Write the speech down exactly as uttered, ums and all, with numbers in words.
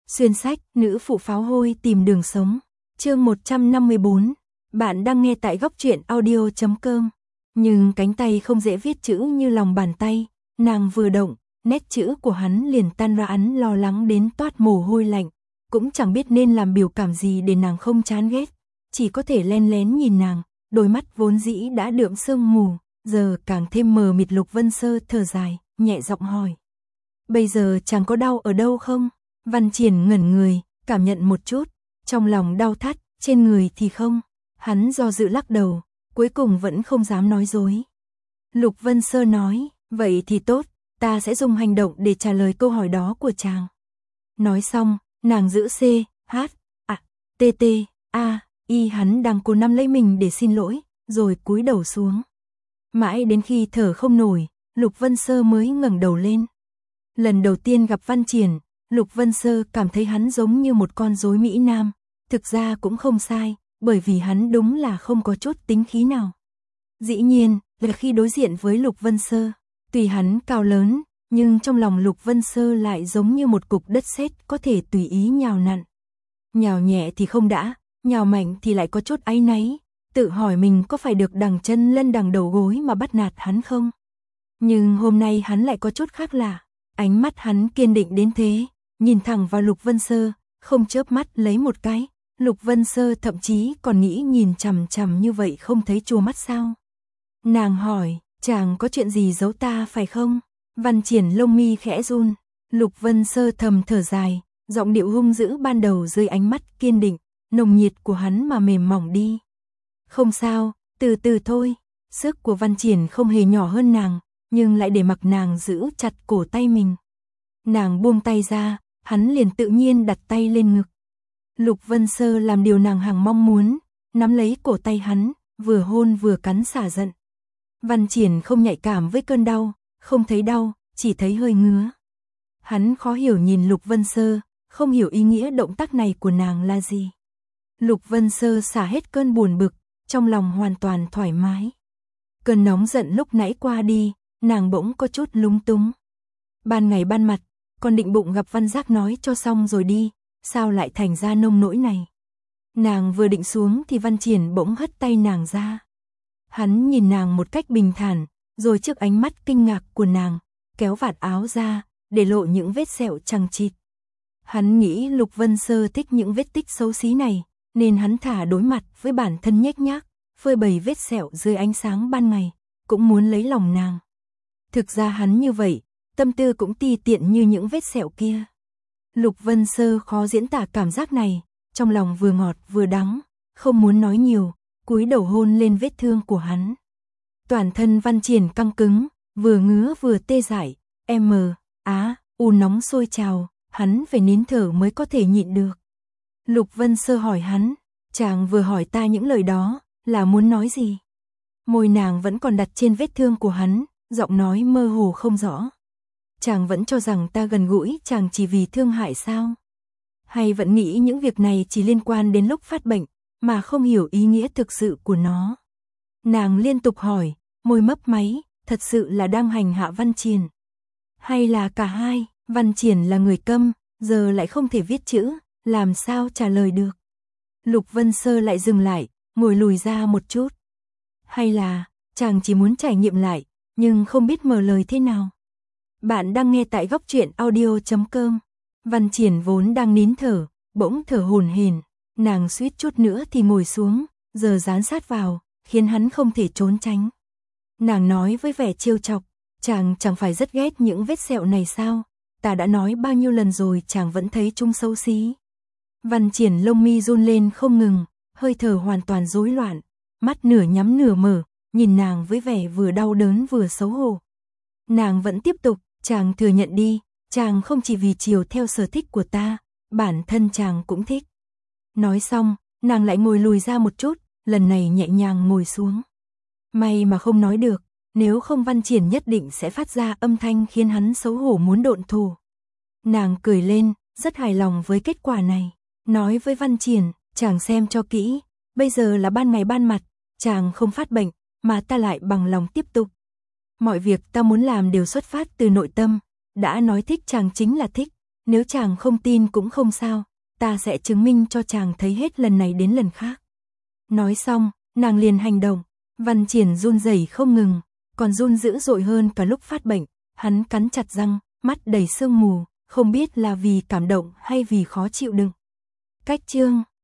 Xuyên sách, nữ phụ pháo hôi tìm đường sống. Chương một trăm năm mươi bốn. Bạn đang nghe tại góc truyện audio chấm com. Nhưng cánh tay không dễ viết chữ như lòng bàn tay, nàng vừa động, nét chữ của hắn liền tan ra, hắn lo lắng đến toát mồ hôi lạnh, cũng chẳng biết nên làm biểu cảm gì để nàng không chán ghét, chỉ có thể len lén nhìn nàng, đôi mắt vốn dĩ đã đượm sương mù, giờ càng thêm mờ mịt. Lục Vân Sơ thở dài, nhẹ giọng hỏi: "Bây giờ chàng có đau ở đâu không?" Văn Triển ngẩn người, cảm nhận một chút, trong lòng đau thắt, trên người thì không. Hắn do dự lắc đầu, cuối cùng vẫn không dám nói dối. Lục Vân Sơ nói: "Vậy thì tốt, ta sẽ dùng hành động để trả lời câu hỏi đó của chàng." Nói xong, nàng giữ C, H, A, T, T, A, Y, hắn đang cố nắm lấy mình để xin lỗi, rồi cúi đầu xuống. Mãi đến khi thở không nổi, Lục Vân Sơ mới ngẩng đầu lên. Lần đầu tiên gặp Văn Triển, Lục Vân Sơ cảm thấy hắn giống như một con rối Mỹ Nam, thực ra cũng không sai, bởi vì hắn đúng là không có chút tính khí nào. Dĩ nhiên, là khi đối diện với Lục Vân Sơ, tùy hắn cao lớn, nhưng trong lòng Lục Vân Sơ lại giống như một cục đất sét có thể tùy ý nhào nặn. Nhào nhẹ thì không đã, nhào mạnh thì lại có chút áy náy, tự hỏi mình có phải được đằng chân lân đằng đầu gối mà bắt nạt hắn không? Nhưng hôm nay hắn lại có chút khác lạ, ánh mắt hắn kiên định đến thế, nhìn thẳng vào Lục Vân Sơ, không chớp mắt lấy một cái. Lục Vân Sơ thậm chí còn nghĩ nhìn chằm chằm như vậy không thấy chua mắt sao? Nàng hỏi: "Chàng có chuyện gì giấu ta phải không?" Văn Triển lông mi khẽ run, Lục Vân Sơ thầm thở dài, giọng điệu hung dữ ban đầu dưới ánh mắt kiên định, nồng nhiệt của hắn mà mềm mỏng đi. "Không sao, từ từ thôi." Sức của Văn Triển không hề nhỏ hơn nàng, nhưng lại để mặc nàng giữ chặt cổ tay mình. Nàng buông tay ra, hắn liền tự nhiên đặt tay lên ngực. Lục Vân Sơ làm điều nàng hằng mong muốn, nắm lấy cổ tay hắn, vừa hôn vừa cắn xả giận. Văn Triển không nhạy cảm với cơn đau, không thấy đau, chỉ thấy hơi ngứa. Hắn khó hiểu nhìn Lục Vân Sơ, không hiểu ý nghĩa động tác này của nàng là gì. Lục Vân Sơ xả hết cơn buồn bực, trong lòng hoàn toàn thoải mái. Cơn nóng giận lúc nãy qua đi, nàng bỗng có chút lúng túng. Ban ngày ban mặt, còn định bụng gặp Văn Giác nói cho xong rồi đi, sao lại thành ra nông nỗi này? Nàng vừa định xuống thì Văn Triển bỗng hất tay nàng ra. Hắn nhìn nàng một cách bình thản, rồi trước ánh mắt kinh ngạc của nàng, kéo vạt áo ra, để lộ những vết sẹo chằng chịt. Hắn nghĩ Lục Vân Sơ thích những vết tích xấu xí này, nên hắn thả đối mặt với bản thân nhếch nhác, phơi bày vết sẹo dưới ánh sáng ban ngày, cũng muốn lấy lòng nàng. Thực ra hắn như vậy, tâm tư cũng ti tiện như những vết sẹo kia. Lục Vân Sơ khó diễn tả cảm giác này, trong lòng vừa ngọt vừa đắng, không muốn nói nhiều, cúi đầu hôn lên vết thương của hắn. Toàn thân Văn Triển căng cứng, vừa ngứa vừa tê dại, M, á, u nóng sôi trào, hắn phải nín thở mới có thể nhịn được. Lục Vân Sơ hỏi hắn: "Chàng vừa hỏi ta những lời đó, là muốn nói gì?" Môi nàng vẫn còn đặt trên vết thương của hắn, giọng nói mơ hồ không rõ. "Chàng vẫn cho rằng ta gần gũi chàng chỉ vì thương hại sao? Hay vẫn nghĩ những việc này chỉ liên quan đến lúc phát bệnh, mà không hiểu ý nghĩa thực sự của nó?" Nàng liên tục hỏi, môi mấp máy, thật sự là đang hành hạ Văn Triển. Hay là cả hai? Văn Triển là người câm, giờ lại không thể viết chữ, làm sao trả lời được? Lục Vân Sơ lại dừng lại, ngồi lùi ra một chút. Hay là, chàng chỉ muốn trải nghiệm lại, nhưng không biết mở lời thế nào? Bạn đang nghe tại góc truyện audio chấm com. Văn Triển vốn đang nín thở, bỗng thở hổn hển, nàng suýt chút nữa thì ngồi xuống, giờ dán sát vào, khiến hắn không thể trốn tránh. Nàng nói với vẻ trêu chọc: "Chàng chẳng phải rất ghét những vết sẹo này sao? Ta đã nói bao nhiêu lần rồi chàng vẫn thấy chúng xấu xí." Văn Triển lông mi run lên không ngừng, hơi thở hoàn toàn rối loạn, mắt nửa nhắm nửa mở, nhìn nàng với vẻ vừa đau đớn vừa xấu hổ. Nàng vẫn tiếp tục: "Chàng thừa nhận đi, chàng không chỉ vì chiều theo sở thích của ta, bản thân chàng cũng thích." Nói xong, nàng lại ngồi lùi ra một chút, lần này nhẹ nhàng ngồi xuống. May mà không nói được, nếu không Văn Triển nhất định sẽ phát ra âm thanh khiến hắn xấu hổ muốn độn thổ. Nàng cười lên, rất hài lòng với kết quả này, nói với Văn Triển: "Chàng xem cho kỹ, bây giờ là ban ngày ban mặt, chàng không phát bệnh, mà ta lại bằng lòng tiếp tục. Mọi việc ta muốn làm đều xuất phát từ nội tâm, đã nói thích chàng chính là thích, Nếu chàng không tin cũng không sao, ta sẽ chứng minh cho chàng thấy hết lần này đến lần khác. Nói xong, nàng liền hành động, Văn Triển run rẩy không ngừng, còn run dữ dội hơn cả lúc phát bệnh, hắn cắn chặt răng, mắt đầy sương mù, không biết là vì cảm động hay vì khó chịu đựng. Cách chương